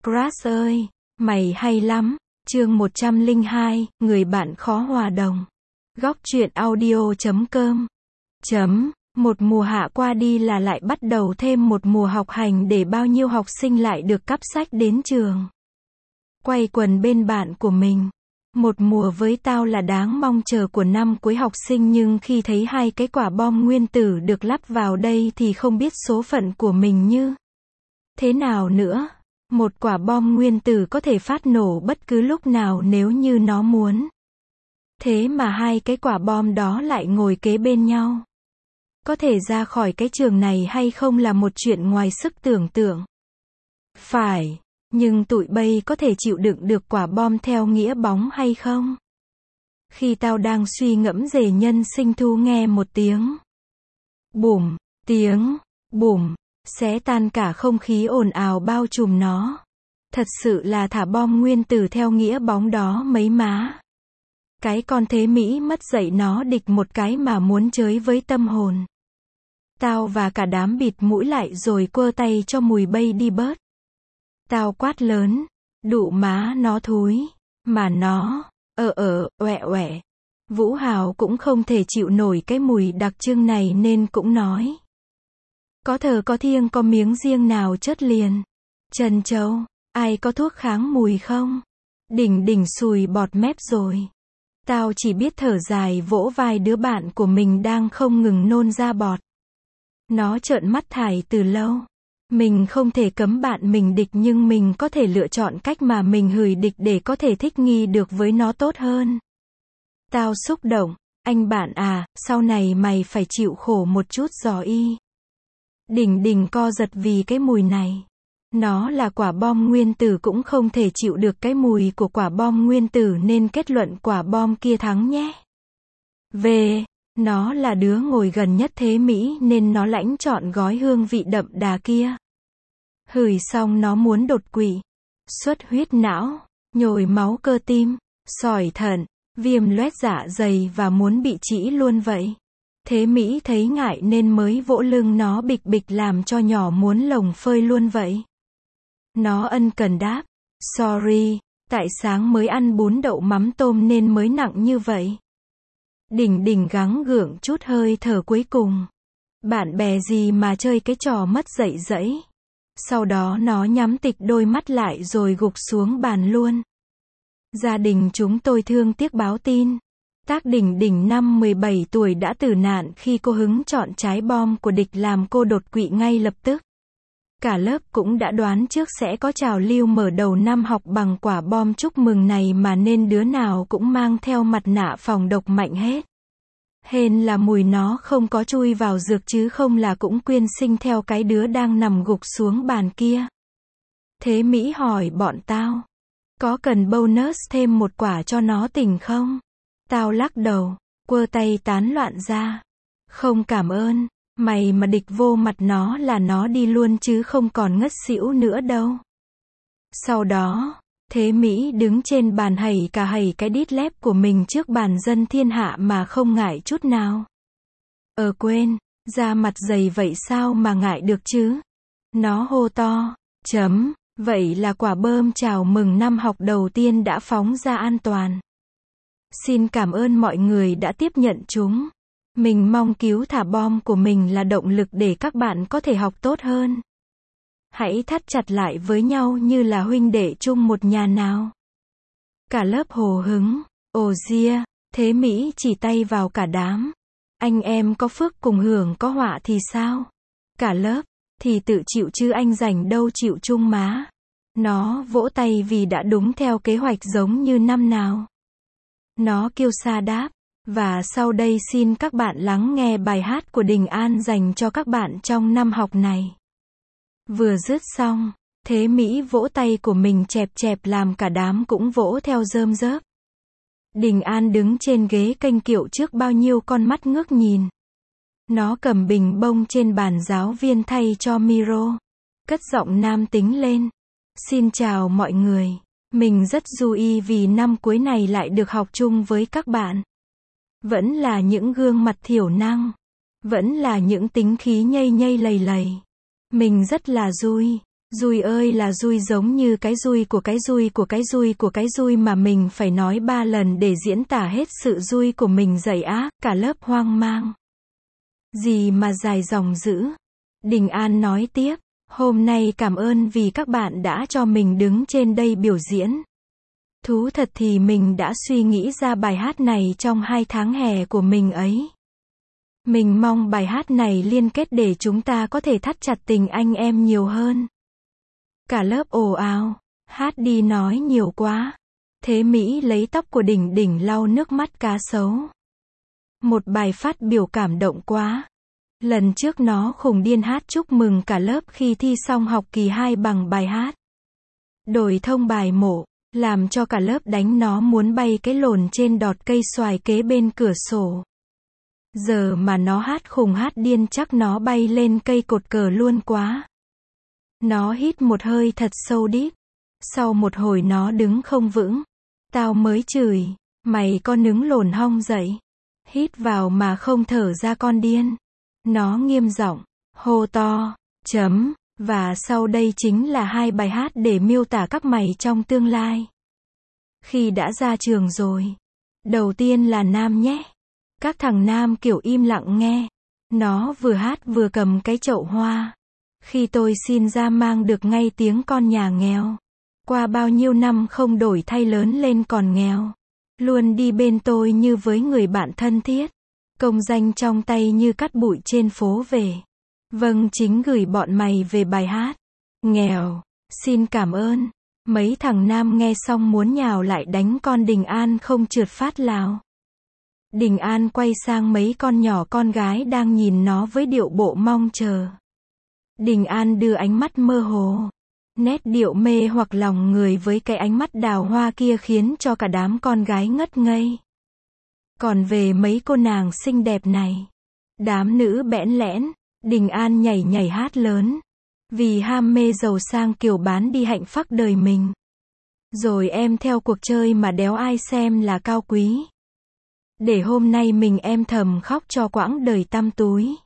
Crush ơi, mày hay lắm. Chương 102, người bạn khó hòa đồng. Góc truyện audio.com. Một mùa hạ qua đi là lại bắt đầu thêm một mùa học hành để bao nhiêu học sinh lại được cắp sách đến trường. Quay quần bên bạn của mình. Một mùa với tao là đáng mong chờ của năm cuối học sinh, nhưng khi thấy hai cái quả bom nguyên tử được lắp vào đây thì không biết số phận của mình như thế nào nữa. Một quả bom nguyên tử có thể phát nổ bất cứ lúc nào nếu như nó muốn. Thế mà hai cái quả bom đó lại ngồi kế bên nhau. Có thể ra khỏi cái trường này hay không là một chuyện ngoài sức tưởng tượng. Phải, nhưng tụi bay có thể chịu đựng được quả bom theo nghĩa bóng hay không? Khi tao đang suy ngẫm về nhân sinh, thu nghe một tiếng bùm, tiếng bùm xé tan cả không khí ồn ào bao trùm nó. Thật sự là thả bom nguyên tử theo nghĩa bóng đó mấy má. Cái con thế Mỹ mất dạy nó địch một cái mà muốn chơi với tâm hồn. Tao và cả đám bịt mũi lại rồi quơ tay cho mùi bay đi bớt. Tao quát lớn, đụ má nó thúi, mà nó, oẹ oẹ. Vũ Hào cũng không thể chịu nổi cái mùi đặc trưng này nên cũng nói. Có thờ có thiêng có miếng riêng nào chất liền. Trân Châu, ai có thuốc kháng mùi không? Đỉnh sùi bọt mép rồi. Tao chỉ biết thở dài vỗ vai đứa bạn của mình đang không ngừng nôn ra bọt. Nó trợn mắt thải từ lâu. Mình không thể cấm bạn mình địch, nhưng mình có thể lựa chọn cách mà mình hủy địch để có thể thích nghi được với nó tốt hơn. Tao xúc động, anh bạn à, sau này mày phải chịu khổ một chút giò y. Đỉnh co giật vì cái mùi này. Nó là quả bom nguyên tử cũng không thể chịu được cái mùi của quả bom nguyên tử nên kết luận quả bom kia thắng nhé. Về, nó là đứa ngồi gần nhất thế Mỹ nên nó lãnh chọn gói hương vị đậm đà kia. Hửi xong nó muốn đột quỵ, xuất huyết não, nhồi máu cơ tim, sỏi thận, viêm loét dạ dày và muốn bị trĩ luôn vậy. Thế Mỹ thấy ngại nên mới vỗ lưng nó bịch bịch làm cho nhỏ muốn lồng phơi luôn vậy. Nó ân cần đáp, sorry, tại sáng mới ăn bún đậu mắm tôm nên mới nặng như vậy. Đỉnh gắng gượng chút hơi thở cuối cùng. Bạn bè gì mà chơi cái trò mất dạy dẫy. Sau đó nó nhắm tịch đôi mắt lại rồi gục xuống bàn luôn. Gia đình chúng tôi thương tiếc báo tin. Tác Đỉnh năm 17 tuổi đã tử nạn khi cô hứng chọn trái bom của địch làm cô đột quỵ ngay lập tức. Cả lớp cũng đã đoán trước sẽ có trào lưu mở đầu năm học bằng quả bom chúc mừng này mà nên đứa nào cũng mang theo mặt nạ phòng độc mạnh hết. Hên là mùi nó không có chui vào dược chứ không là cũng quyên sinh theo cái đứa đang nằm gục xuống bàn kia. Thế Mỹ hỏi bọn tao, có cần bonus thêm một quả cho nó tỉnh không? Tao lắc đầu, quơ tay tán loạn ra. Không cảm ơn, mày mà địch vô mặt nó là nó đi luôn chứ không còn ngất xỉu nữa đâu. Sau đó, Thế Mỹ đứng trên bàn hẩy cái đít lép của mình trước bàn dân thiên hạ mà không ngại chút nào. Quên, da mặt dày vậy sao mà ngại được chứ? Nó hô to, vậy là quả bơm chào mừng năm học đầu tiên đã phóng ra an toàn. Xin cảm ơn mọi người đã tiếp nhận chúng. Mình mong cứu thả bom của mình là động lực để các bạn có thể học tốt hơn. Hãy thắt chặt lại với nhau như là huynh đệ chung một nhà nào. Cả lớp hò hứng. Ria, Thế Mỹ chỉ tay vào cả đám. Anh em có phước cùng hưởng có họa thì sao? Cả lớp, thì tự chịu chứ anh rảnh đâu chịu chung má. Nó vỗ tay vì đã đúng theo kế hoạch giống như năm nào. Nó kêu xa đáp. Và sau đây xin các bạn lắng nghe bài hát của Đình An dành cho các bạn trong năm học này. Vừa dứt xong, Thế Mỹ vỗ tay của mình chẹp làm cả đám cũng vỗ theo rơm rớp. Đình An đứng trên ghế kênh kiệu trước bao nhiêu con mắt ngước nhìn. Nó cầm bình bông trên bàn giáo viên thay cho micro. Cất giọng nam tính lên. Xin chào mọi người. Mình rất vui vì năm cuối này lại được học chung với các bạn. Vẫn là những gương mặt thiểu năng. Vẫn là những tính khí nhây lầy. Mình rất là vui. Dui ơi là dui, giống như cái dui của cái dui của cái dui của cái dui mà mình phải nói 3 lần để diễn tả hết sự dui của mình dậy á, cả lớp hoang mang. Gì mà dài dòng dữ. Đình An nói tiếp, hôm nay cảm ơn vì các bạn đã cho mình đứng trên đây biểu diễn. Thú thật thì mình đã suy nghĩ ra bài hát này trong 2 tháng hè của mình ấy. Mình mong bài hát này liên kết để chúng ta có thể thắt chặt tình anh em nhiều hơn. Cả lớp ồ ào, hát đi nói nhiều quá. Thế Mỹ lấy tóc của Đỉnh Đỉnh lau nước mắt cá sấu. Một bài phát biểu cảm động quá. Lần trước nó khùng điên hát chúc mừng cả lớp khi thi xong học kỳ 2 bằng bài hát. Đổi thông bài mổ, làm cho cả lớp đánh nó muốn bay cái lồn trên đọt cây xoài kế bên cửa sổ. Giờ mà nó hát khùng hát điên chắc nó bay lên cây cột cờ luôn quá. Nó hít một hơi thật sâu đít. Sau một hồi nó đứng không vững. Tao mới chửi, mày con nứng lồn hong dậy. Hít vào mà không thở ra con điên. Nó nghiêm giọng, hô to, chấm, và sau đây chính là 2 bài hát để miêu tả các mày trong tương lai. Khi đã ra trường rồi. Đầu tiên là nam nhé. Các thằng nam kiểu im lặng nghe. Nó vừa hát vừa cầm cái chậu hoa. Khi tôi xin ra mang được ngay tiếng con nhà nghèo. Qua bao nhiêu năm không đổi thay lớn lên còn nghèo. Luôn đi bên tôi như với người bạn thân thiết. Công danh trong tay như cắt bụi trên phố về. Vâng, chính gửi bọn mày về bài hát. Nghèo. Xin cảm ơn. Mấy thằng nam nghe xong muốn nhào lại đánh con Đình An không trượt phát lào. Đình An quay sang mấy con nhỏ con gái đang nhìn nó với điệu bộ mong chờ. Đình An đưa ánh mắt mơ hồ. Nét điệu mê hoặc lòng người với cái ánh mắt đào hoa kia khiến cho cả đám con gái ngất ngây. Còn về mấy cô nàng xinh đẹp này. Đám nữ bẽn lẽn. Đình An nhảy nhảy hát lớn. Vì ham mê giàu sang kiểu bán đi hạnh phúc đời mình. Rồi em theo cuộc chơi mà đéo ai xem là cao quý. Để hôm nay mình em thầm khóc cho quãng đời tăm túi.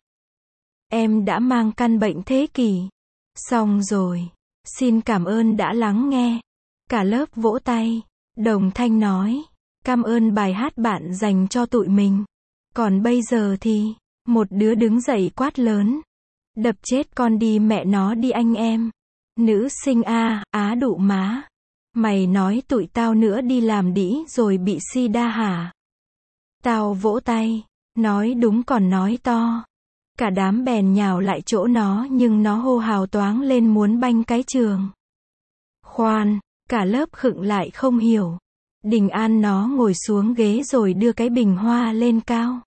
Em đã mang căn bệnh thế kỷ. Xong rồi. Xin cảm ơn đã lắng nghe. Cả lớp vỗ tay. Đồng thanh nói. Cảm ơn bài hát bạn dành cho tụi mình. Còn bây giờ thì, một đứa đứng dậy quát lớn. Đập chết con đi mẹ nó đi anh em. Nữ sinh A, á đụ má. Mày nói tụi tao nữa đi làm đĩ rồi bị sida hả? Tao vỗ tay. Nói đúng còn nói to. Cả đám bèn nhào lại chỗ nó nhưng nó hô hào toáng lên muốn banh cái trường. Khoan, cả lớp khựng lại không hiểu. Đình An nó ngồi xuống ghế rồi đưa cái bình hoa lên cao.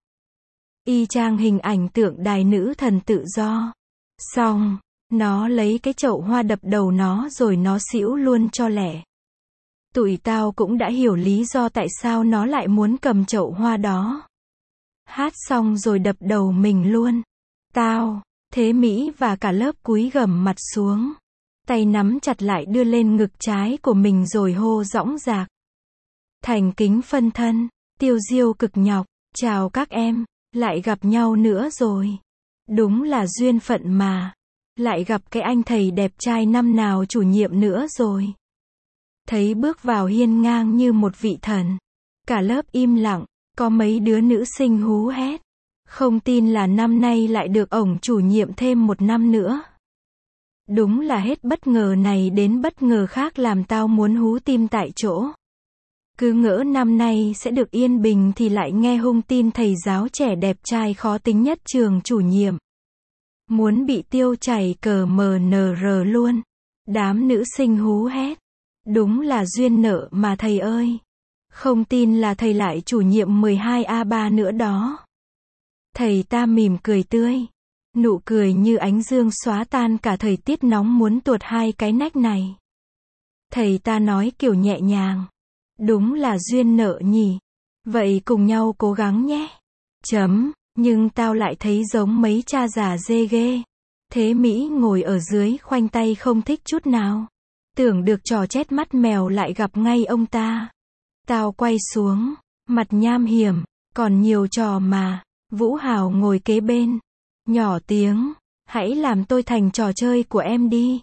Y chang hình ảnh tượng đài nữ thần tự do. Xong, nó lấy cái chậu hoa đập đầu nó rồi nó xỉu luôn cho lẹ. Tụi tao cũng đã hiểu lý do tại sao nó lại muốn cầm chậu hoa đó. Hát xong rồi đập đầu mình luôn. Tao, Thế Mỹ và cả lớp cúi gằm mặt xuống. Tay nắm chặt lại đưa lên ngực trái của mình rồi hô dõng dạc. Thành kính phân thân, tiêu diêu cực nhọc, chào các em, lại gặp nhau nữa rồi. Đúng là duyên phận mà. Lại gặp cái anh thầy đẹp trai năm nào chủ nhiệm nữa rồi. Thấy bước vào hiên ngang như một vị thần. Cả lớp im lặng, có mấy đứa nữ sinh hú hét. Không tin là năm nay lại được ổng chủ nhiệm thêm 1 năm nữa. Đúng là hết bất ngờ này đến bất ngờ khác làm tao muốn hú tim tại chỗ. Cứ ngỡ năm nay sẽ được yên bình thì lại nghe hung tin thầy giáo trẻ đẹp trai khó tính nhất trường chủ nhiệm. Muốn bị tiêu chảy cờ MNR luôn. Đám nữ sinh hú hét. Đúng là duyên nợ mà thầy ơi. Không tin là thầy lại chủ nhiệm 12A3 nữa đó. Thầy ta mỉm cười tươi. Nụ cười như ánh dương xóa tan cả thời tiết nóng muốn tuột 2 cái nách này. Thầy ta nói kiểu nhẹ nhàng. Đúng là duyên nợ nhỉ. Vậy cùng nhau cố gắng nhé. Chấm. Nhưng tao lại thấy giống mấy cha già dê ghê. Thế Mỹ ngồi ở dưới khoanh tay không thích chút nào. Tưởng được trò chét mắt mèo lại gặp ngay ông ta. Tao quay xuống. Mặt nham hiểm. Còn nhiều trò mà. Vũ Hào ngồi kế bên. Nhỏ tiếng. Hãy làm tôi thành trò chơi của em đi.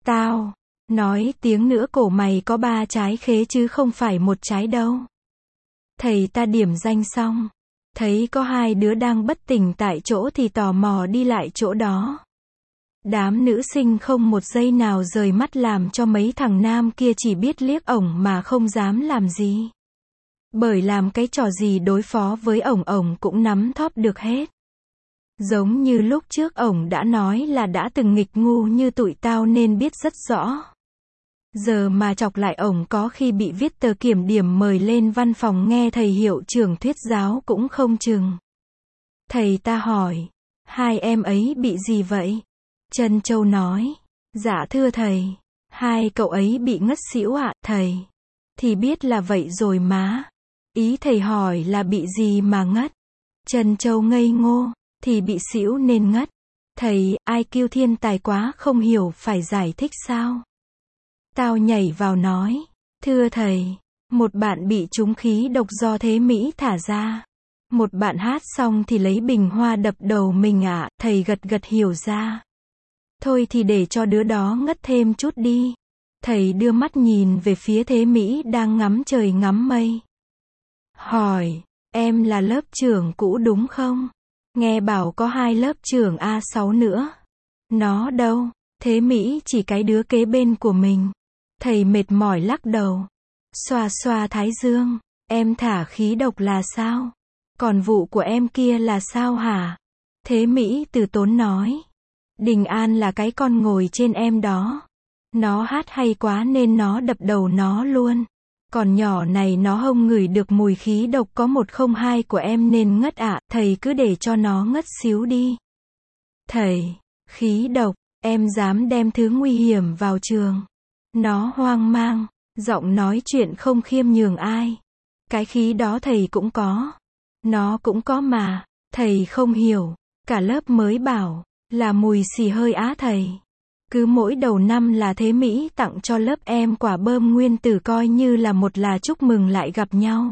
Tao nói tiếng nữa cổ mày có 3 trái khế chứ không phải 1 trái đâu. Thầy ta điểm danh xong, thấy có 2 đứa đang bất tỉnh tại chỗ thì tò mò đi lại chỗ đó. Đám nữ sinh không một giây nào rời mắt làm cho mấy thằng nam kia chỉ biết liếc ổng mà không dám làm gì. Bởi làm cái trò gì đối phó với ổng cũng nắm thóp được hết. Giống như lúc trước ổng đã nói là đã từng nghịch ngu như tụi tao nên biết rất rõ. Giờ mà chọc lại ổng có khi bị viết tờ kiểm điểm mời lên văn phòng nghe thầy hiệu trưởng thuyết giáo cũng không chừng. Thầy ta hỏi, 2 em ấy bị gì vậy? Trân Châu nói, dạ thưa thầy, 2 cậu ấy bị ngất xỉu ạ, thầy. Thì biết là vậy rồi má. Ý thầy hỏi là bị gì mà ngất? Trân Châu ngây ngô, thì bị xỉu nên ngất. Thầy, IQ thiên tài quá không hiểu phải giải thích sao? Tao nhảy vào nói, thưa thầy, một bạn bị trúng khí độc do thế Mỹ thả ra. Một bạn hát xong thì lấy bình hoa đập đầu mình ạ, thầy gật gật hiểu ra. Thôi thì để cho đứa đó ngất thêm chút đi. Thầy đưa mắt nhìn về phía thế Mỹ đang ngắm trời ngắm mây. Hỏi, em là lớp trưởng cũ đúng không? Nghe bảo có 2 lớp trưởng A6 nữa. Nó đâu? Thế Mỹ chỉ cái đứa kế bên của mình. Thầy mệt mỏi lắc đầu. Xoa xoa thái dương. Em thả khí độc là sao? Còn vụ của em kia là sao hả? Thế Mỹ từ tốn nói. Đình An là cái con ngồi trên em đó. Nó hát hay quá nên nó đập đầu nó luôn. Còn nhỏ này nó không ngửi được mùi khí độc có 102 của em nên ngất ạ, thầy cứ để cho nó ngất xíu đi. Thầy, khí độc, em dám đem thứ nguy hiểm vào trường. Nó hoang mang, giọng nói chuyện không khiêm nhường ai. Cái khí đó thầy cũng có. Nó cũng có mà, thầy không hiểu. Cả lớp mới bảo, là mùi xì hơi á thầy. Cứ mỗi đầu năm là thế Mỹ tặng cho lớp em quả bơm nguyên tử coi như là một là chúc mừng lại gặp nhau.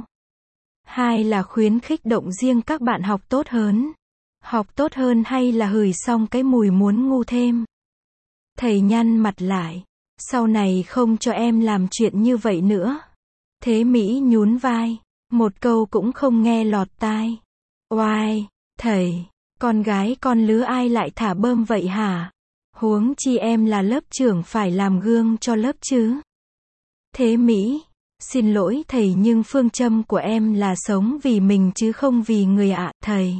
2 là khuyến khích động riêng các bạn học tốt hơn. Học tốt hơn hay là hửi xong cái mùi muốn ngu thêm. Thầy nhăn mặt lại. Sau này không cho em làm chuyện như vậy nữa. Thế Mỹ nhún vai. Một câu cũng không nghe lọt tai. Oai, thầy, con gái con lứa ai lại thả bơm vậy hả? Huống chi em là lớp trưởng phải làm gương cho lớp chứ. Thế Mỹ, xin lỗi thầy nhưng phương châm của em là sống vì mình chứ không vì người ạ, thầy.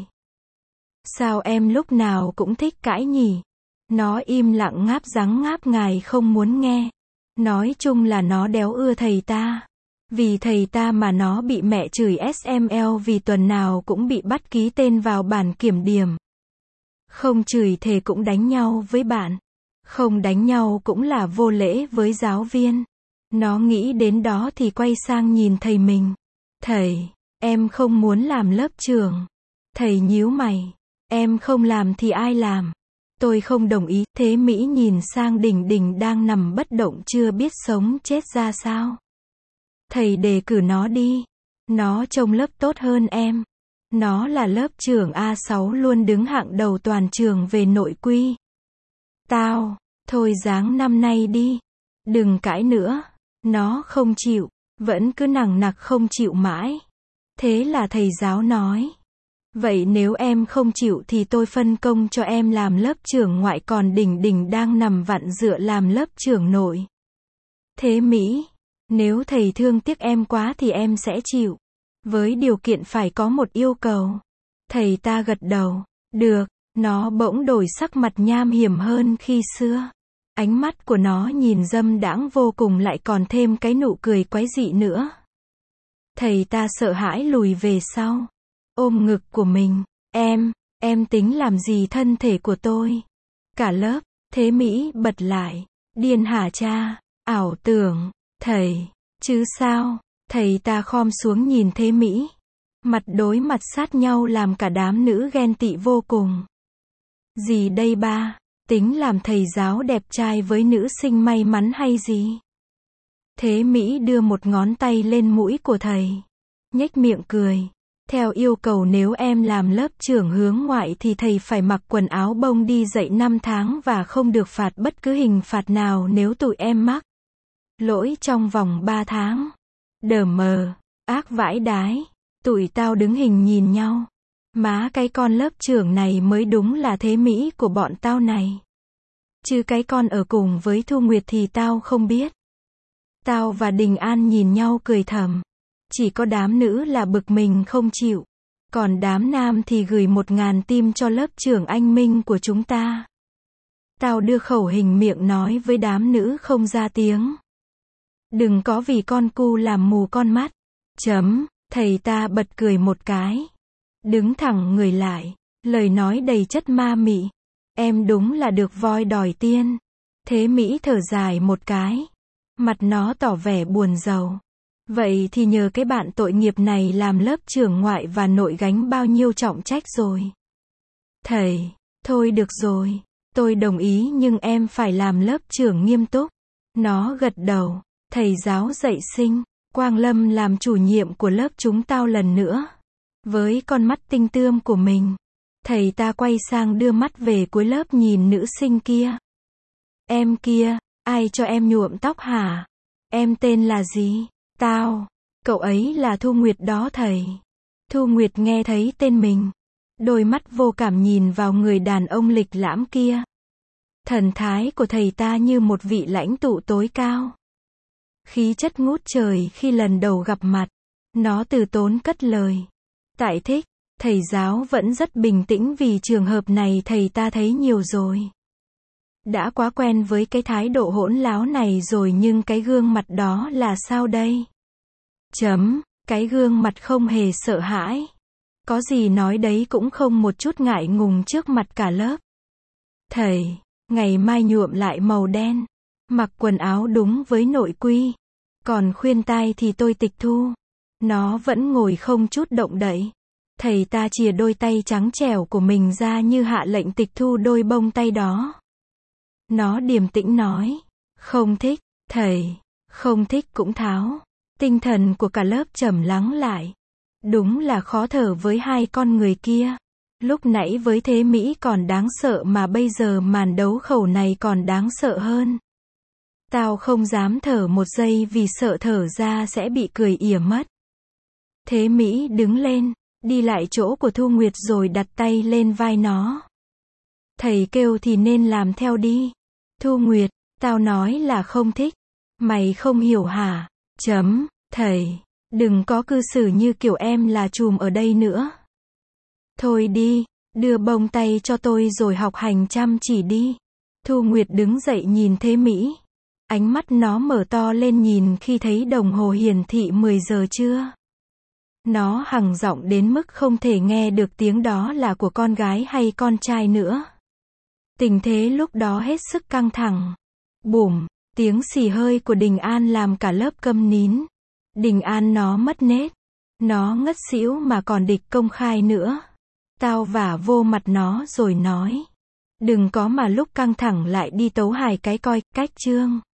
Sao em lúc nào cũng thích cãi nhỉ? Nó im lặng ngáp răng ngáp ngài không muốn nghe. Nói chung là nó đéo ưa thầy ta. Vì thầy ta mà nó bị mẹ chửi SML vì tuần nào cũng bị bắt ký tên vào bản kiểm điểm. Không chửi thề cũng đánh nhau với bạn. Không đánh nhau cũng là vô lễ với giáo viên. Nó nghĩ đến đó thì quay sang nhìn thầy mình. Thầy, em không muốn làm lớp trưởng. Thầy nhíu mày. Em không làm thì ai làm? Tôi không đồng ý. Thế Mỹ nhìn sang Đình Đình đang nằm bất động chưa biết sống chết ra sao. Thầy đề cử nó đi. Nó trông lớp tốt hơn em. Nó là lớp trưởng A6 luôn đứng hạng đầu toàn trường về nội quy. Tao, thôi ráng năm nay đi. Đừng cãi nữa. Nó không chịu. Vẫn cứ nằng nặc không chịu mãi. Thế là thầy giáo nói. Vậy nếu em không chịu thì tôi phân công cho em làm lớp trưởng ngoại còn Đình Đình đang nằm vặn dựa làm lớp trưởng nội. Thế Mỹ, nếu thầy thương tiếc em quá thì em sẽ chịu. Với điều kiện phải có một yêu cầu. Thầy ta gật đầu. Được, nó bỗng đổi sắc mặt nham hiểm hơn khi xưa. Ánh mắt của nó nhìn dâm đãng vô cùng lại còn thêm cái nụ cười quái dị nữa. Thầy ta sợ hãi lùi về sau. Ôm ngực của mình. Em tính làm gì thân thể của tôi? Cả lớp, Thế Mỹ bật lại. Điên hả cha? Ảo tưởng. Thầy, chứ sao? Thầy ta khom xuống nhìn Thế Mỹ. Mặt đối mặt sát nhau làm cả đám nữ ghen tị vô cùng. Gì đây ba? Tính làm thầy giáo đẹp trai với nữ sinh may mắn hay gì? Thế Mỹ đưa một ngón tay lên mũi của thầy. Nhếch miệng cười. Theo yêu cầu nếu em làm lớp trưởng hướng ngoại thì thầy phải mặc quần áo bông đi dạy 5 tháng và không được phạt bất cứ hình phạt nào nếu tụi em mắc lỗi trong vòng 3 tháng. Đờ mờ, ác vãi đái. Tụi tao đứng hình nhìn nhau. Má cái con lớp trưởng này mới đúng là thế Mỹ của bọn tao này. Chứ cái con ở cùng với Thu Nguyệt thì tao không biết. Tao và Đình An nhìn nhau cười thầm. Chỉ có đám nữ là bực mình không chịu. Còn đám nam thì gửi 1000 tim cho lớp trưởng anh Minh của chúng ta. Tao đưa khẩu hình miệng nói với đám nữ không ra tiếng. Đừng có vì con cu làm mù con mắt. Thầy ta bật cười một cái. Đứng thẳng người lại. Lời nói đầy chất ma mị. Em đúng là được voi đòi tiên. Thế Mỹ thở dài một cái. Mặt nó tỏ vẻ buồn rầu. Vậy thì nhờ cái bạn tội nghiệp này làm lớp trưởng ngoại và nội gánh bao nhiêu trọng trách rồi. Thầy, thôi được rồi. Tôi đồng ý nhưng em phải làm lớp trưởng nghiêm túc. Nó gật đầu. Thầy giáo dạy sinh, Quang Lâm làm chủ nhiệm của lớp chúng tao lần nữa. Với con mắt tinh tươm của mình, thầy ta quay sang đưa mắt về cuối lớp nhìn nữ sinh kia. Em kia, ai cho em nhuộm tóc hả? Em tên là gì? Tao. Cậu ấy là Thu Nguyệt đó thầy. Thu Nguyệt nghe thấy tên mình. Đôi mắt vô cảm nhìn vào người đàn ông lịch lãm kia. Thần thái của thầy ta như một vị lãnh tụ tối cao. Khí chất ngút trời khi lần đầu gặp mặt. Nó từ tốn cất lời. Tại thích, thầy giáo vẫn rất bình tĩnh vì trường hợp này thầy ta thấy nhiều rồi. Đã quá quen với cái thái độ hỗn láo này rồi nhưng cái gương mặt đó là sao đây? Cái gương mặt không hề sợ hãi. Có gì nói đấy cũng không một chút ngại ngùng trước mặt cả lớp. Thầy, ngày mai nhuộm lại màu đen. Mặc quần áo đúng với nội quy. Còn khuyên tai thì tôi tịch thu. Nó vẫn ngồi không chút động đậy. Thầy ta chìa đôi tay trắng trẻo của mình ra như hạ lệnh tịch thu đôi bông tay đó. Nó điềm tĩnh nói. Không thích, thầy. Không thích cũng tháo. Tinh thần của cả lớp trầm lắng lại. Đúng là khó thở với hai con người kia. Lúc nãy với thế Mỹ còn đáng sợ mà bây giờ màn đấu khẩu này còn đáng sợ hơn. Tao không dám thở một giây vì sợ thở ra sẽ bị cười ỉa mất. Thế Mỹ đứng lên, đi lại chỗ của Thu Nguyệt rồi đặt tay lên vai nó. Thầy kêu thì nên làm theo đi. Thu Nguyệt, tao nói là không thích. Mày không hiểu hả? Thầy, đừng có cư xử như kiểu em là trùm ở đây nữa. Thôi đi, đưa bông tay cho tôi rồi học hành chăm chỉ đi. Thu Nguyệt đứng dậy nhìn Thế Mỹ. Ánh mắt nó mở to lên nhìn khi thấy đồng hồ hiển thị 10 giờ trưa. Nó hằng giọng đến mức không thể nghe được tiếng đó là của con gái hay con trai nữa. Tình thế lúc đó hết sức căng thẳng. Bùm, tiếng xì hơi của Đình An làm cả lớp câm nín. Đình An nó mất nết. Nó ngất xỉu mà còn địch công khai nữa. Tao vả vô mặt nó rồi nói. Đừng có mà lúc căng thẳng lại đi tấu hài cái coi, cách chương.